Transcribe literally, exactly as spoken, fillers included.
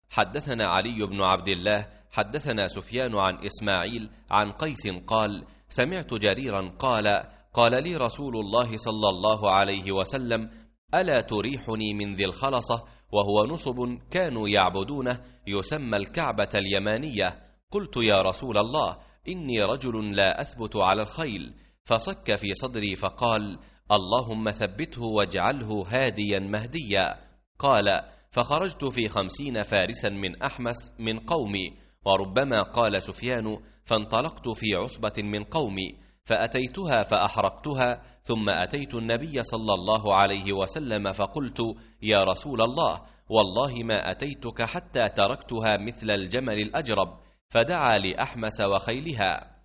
حدثنا علي بن عبد الله حدثنا سفيان عن إسماعيل عن قيس قال: سمعت جريرا قال: قال لي رسول الله صلى الله عليه وسلم: ألا تريحني من ذي الخلصة، وهو نصب كانوا يعبدونه يسمى الكعبة اليمانية. قلت: يا رسول الله، إني رجل لا أثبت على الخيل. فصك في صدري فقال: اللهم ثبته واجعله هاديا مهديا. قال: فخرجت في خمسين فارسا من أحمس من قومي. وربما قال سفيان: فانطلقت في عصبة من قومي فأتيتها فأحرقتها، ثم أتيت النبي صلى الله عليه وسلم فقلت: يا رسول الله، والله ما أتيتك حتى تركتها مثل الجمل الأجرب. فدعا لأحمس وخيلها.